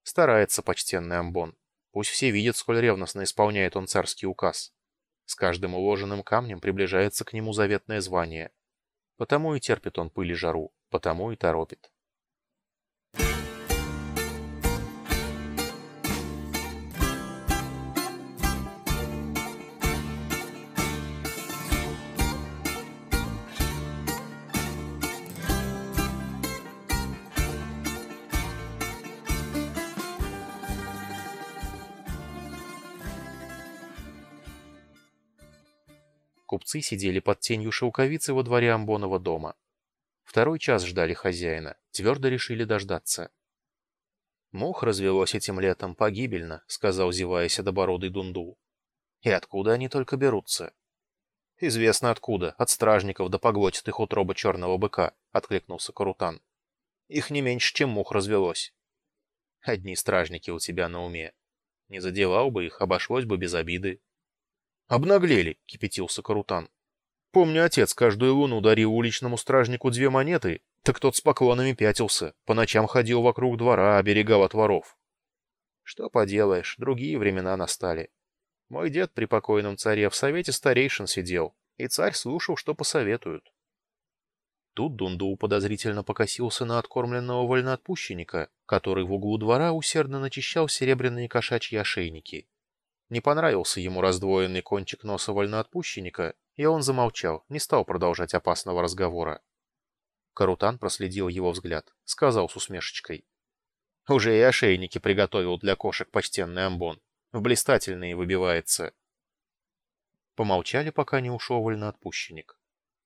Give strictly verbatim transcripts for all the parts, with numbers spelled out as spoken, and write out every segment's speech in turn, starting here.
Старается почтенный Амбон. Пусть все видят, сколь ревностно исполняет он царский указ. С каждым уложенным камнем приближается к нему заветное звание. Потому и терпит он пыль и жару, потому и торопит. Купцы сидели под тенью шелковицы во дворе Амбонова дома. Второй час ждали хозяина, твердо решили дождаться. «Мух развелось этим летом погибельно», — сказал, зевая седобородый Дундул. «И откуда они только берутся?» «Известно откуда, от стражников да поглотит их утроба черного быка», — откликнулся Карутан. «Их не меньше, чем мух развелось». «Одни стражники у тебя на уме. Не задевал бы их, обошлось бы без обиды». «Обнаглели», — кипятился Карутан. «Помню, отец каждую луну дарил уличному стражнику две монеты, так тот с поклонами пятился, по ночам ходил вокруг двора, оберегал от воров». «Что поделаешь, другие времена настали. Мой дед при покойном царе в совете старейшин сидел, и царь слушал, что посоветуют». Тут Дундул подозрительно покосился на откормленного вольноотпущенника, который в углу двора усердно начищал серебряные кошачьи ошейники. Не понравился ему раздвоенный кончик носа вольноотпущенника, и он замолчал, не стал продолжать опасного разговора. Карутан проследил его взгляд, сказал с усмешечкой. «Уже и ошейники приготовил для кошек почтенный Амбон. В блистательные выбивается». Помолчали, пока не ушел вольноотпущенник.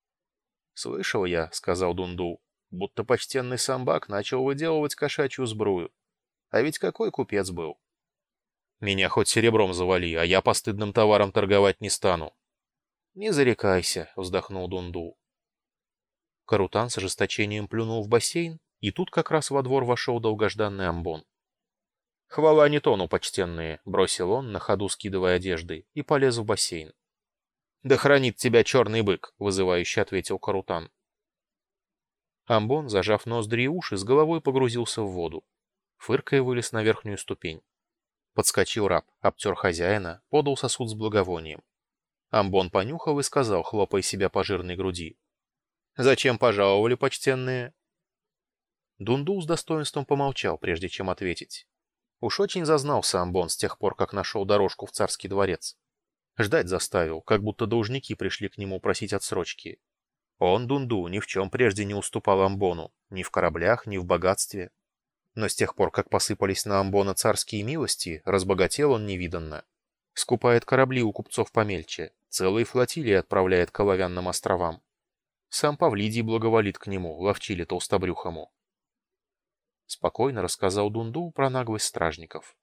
«Слышал я, — сказал Дундул, — будто почтенный самбак начал выделывать кошачью сбрую. А ведь какой купец был? Меня хоть серебром завали, а я постыдным товаром торговать не стану». «Не зарекайся», — вздохнул Дундул. Карутан с ожесточением плюнул в бассейн, и тут как раз во двор вошел долгожданный Амбон. «Хвала не тону, почтенные», — бросил он, на ходу скидывая одежды, и полез в бассейн. «Да хранит тебя черный бык», — вызывающе ответил Карутан. Амбон, зажав ноздри и уши, с головой погрузился в воду. Фыркая вылез на верхнюю ступень. Подскочил раб, обтер хозяина, подал сосуд с благовонием. Амбон понюхал и сказал, хлопая себя по жирной груди. «Зачем пожаловали, почтенные?» Дундул с достоинством помолчал, прежде чем ответить. Уж очень зазнался Амбон с тех пор, как нашел дорожку в царский дворец. Ждать заставил, как будто должники пришли к нему просить отсрочки. Он, Дундул, ни в чем прежде не уступал Амбону, ни в кораблях, ни в богатстве. Но с тех пор, как посыпались на Амбона царские милости, разбогател он невиданно. Скупает корабли у купцов помельче, целые флотилии отправляет к оловянным островам. Сам Павлидий благоволит к нему, ловчили толстобрюхому. Спокойно рассказал Дундул про наглость стражников.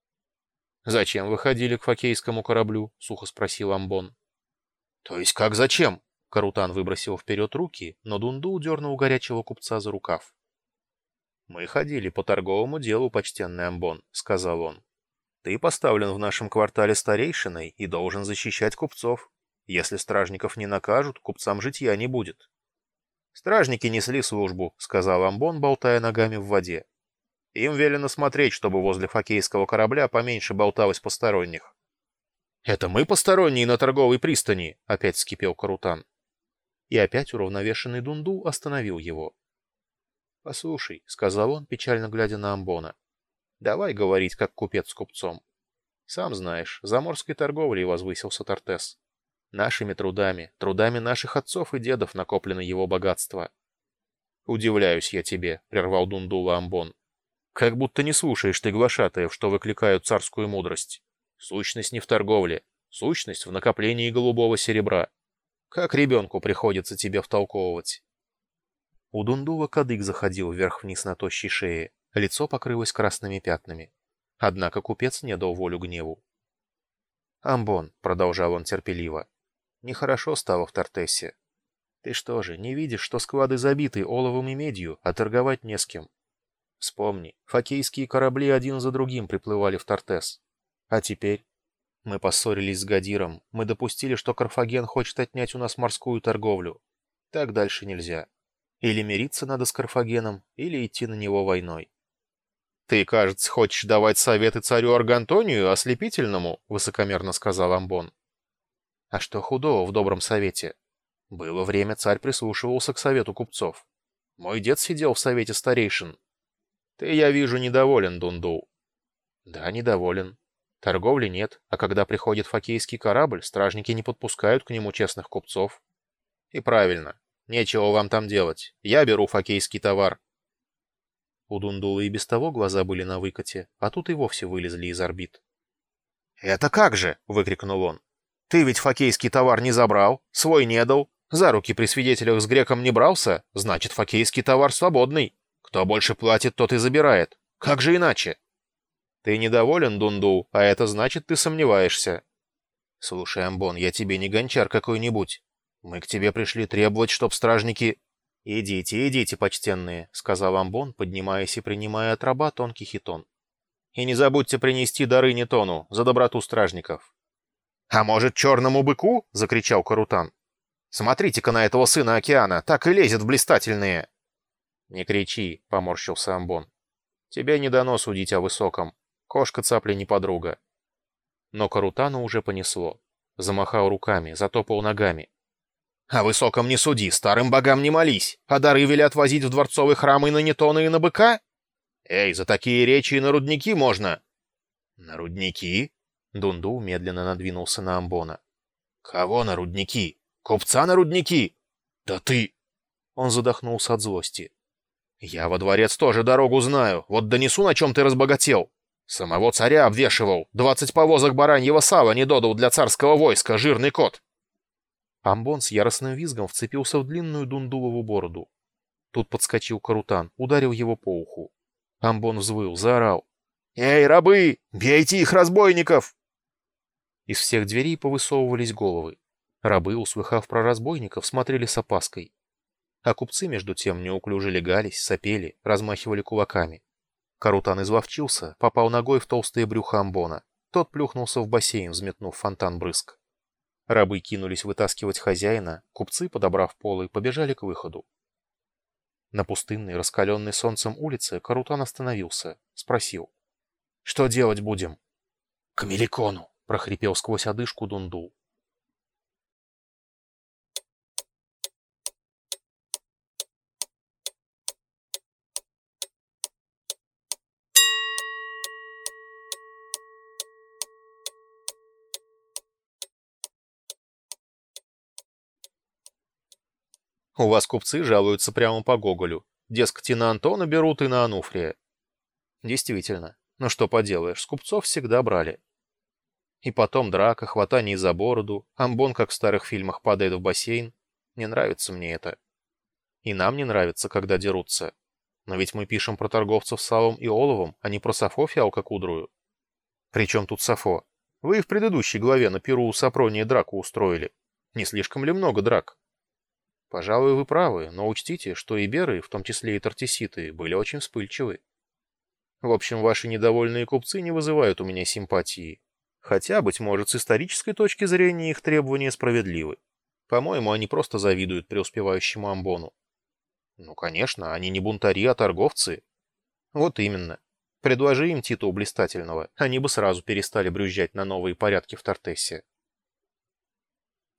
«Зачем вы ходили к фокейскому кораблю?» — сухо спросил Амбон. «То есть как зачем?» — Карутан выбросил вперед руки, но Дундул дернул горячего купца за рукав. «Мы ходили по торговому делу, почтенный Амбон», — сказал он. «Ты поставлен в нашем квартале старейшиной и должен защищать купцов. Если стражников не накажут, купцам житья не будет». «Стражники несли службу», — сказал Амбон, болтая ногами в воде. «Им велено смотреть, чтобы возле фокейского корабля поменьше болталось посторонних». «Это мы посторонние на торговой пристани», — опять вскипел Карутан. И опять уравновешенный Дундул остановил его. «Послушай», — сказал он, печально глядя на Амбона, — «давай говорить, как купец с купцом. Сам знаешь, заморской торговлей возвысился Тартес. Нашими трудами, трудами наших отцов и дедов накоплено его богатство». «Удивляюсь я тебе», — прервал Дундула Амбон. «Как будто не слушаешь ты глашатаев, что выкликают царскую мудрость. Сущность не в торговле, сущность в накоплении голубого серебра. Как ребенку приходится тебе втолковывать». У Дундула кадык заходил вверх-вниз на тощей шее, лицо покрылось красными пятнами. Однако купец не дал волю гневу. «Амбон», — продолжал он терпеливо, — «нехорошо стало в Тартесе. Ты что же, не видишь, что склады забиты оловом и медью, а торговать не с кем? Вспомни, фокейские корабли один за другим приплывали в Тартес. А теперь? Мы поссорились с Гадиром, мы допустили, что Карфаген хочет отнять у нас морскую торговлю. Так дальше нельзя. Или мириться надо с Карфагеном, или идти на него войной». «Ты, кажется, хочешь давать советы царю Аргантонию ослепительному», — высокомерно сказал Амбон. «А что худого в добром совете? Было время, царь прислушивался к совету купцов. Мой дед сидел в совете старейшин. Ты, я вижу, недоволен, Дундул». «Да, недоволен. Торговли нет, а когда приходит фокейский корабль, стражники не подпускают к нему честных купцов». «И правильно. Нечего вам там делать. Я беру фокейский товар». У Дундула и без того глаза были на выкате, а тут и вовсе вылезли из орбит. «Это как же?» — выкрикнул он. «Ты ведь фокейский товар не забрал, свой не дал, за руки при свидетелях с греком не брался, значит, фокейский товар свободный. Кто больше платит, тот и забирает. Как же иначе?» «Ты недоволен, Дундул, а это значит, ты сомневаешься». «Слушай, Амбон, я тебе не гончар какой-нибудь. Мы к тебе пришли требовать, чтоб стражники...» «Идите, идите, почтенные», — сказал Амбон, поднимаясь и принимая от раба тонкий хитон. «И не забудьте принести дары Нетону за доброту стражников». «А может, черному быку?» — закричал Карутан. «Смотрите-ка на этого сына океана, так и лезет в блистательные». «Не кричи», — поморщился Амбон. «Тебе не дано судить о высоком. Кошка цапли не подруга». Но Карутану уже понесло. Замахал руками, затопал ногами. «О высоком не суди, старым богам не молись, а дары велят возить в дворцовый храм и на Нетона, и на быка? Эй, за такие речи и на рудники можно!» «На рудники?» Дундул медленно надвинулся на Амбона. «Кого на рудники? Купца на рудники? Да ты...» Он задохнулся от злости. «Я во дворец тоже дорогу знаю, вот донесу, на чем ты разбогател. Самого царя обвешивал, двадцать повозок бараньего сала не додал для царского войска, жирный кот». Амбон с яростным визгом вцепился в длинную Дундулову бороду. Тут подскочил Карутан, ударил его по уху. Амбон взвыл, заорал. «Эй, рабы! Бейте их, разбойников!» Из всех дверей повысовывались головы. Рабы, услыхав про разбойников, смотрели с опаской. А купцы, между тем, неуклюже легались, сопели, размахивали кулаками. Карутан изловчился, попал ногой в толстое брюхо Амбона. Тот плюхнулся в бассейн, взметнув фонтан брызг. Рабы кинулись вытаскивать хозяина, купцы, подобрав полы, побежали к выходу. На пустынной, раскаленной солнцем улице Карутан остановился, спросил. «Что делать будем?» «К Меликону!» — прохрипел сквозь одышку Дундул. «У вас купцы жалуются прямо по Гоголю. Дескать, и на Антона берут, и на Ануфрия». Действительно. Но что поделаешь, с купцов всегда брали. И потом драка, хватание за бороду, Амбон, как в старых фильмах, падает в бассейн. Не нравится мне это. И нам не нравится, когда дерутся. Но ведь мы пишем про торговцев салом и оловом, а не про Сафо фиалкокудрую. Причем тут Сафо? Вы и в предыдущей главе на пиру у Сапрония драку устроили. Не слишком ли много драк? Пожалуй, вы правы, но учтите, что иберы, в том числе и тартиситы, были очень вспыльчивы. В общем, ваши недовольные купцы не вызывают у меня симпатии. Хотя, быть может, с исторической точки зрения их требования справедливы. По-моему, они просто завидуют преуспевающему Амбону. Ну, конечно, они не бунтари, а торговцы. Вот именно. Предложи им титул блистательного, они бы сразу перестали брюзжать на новые порядки в Тартессе.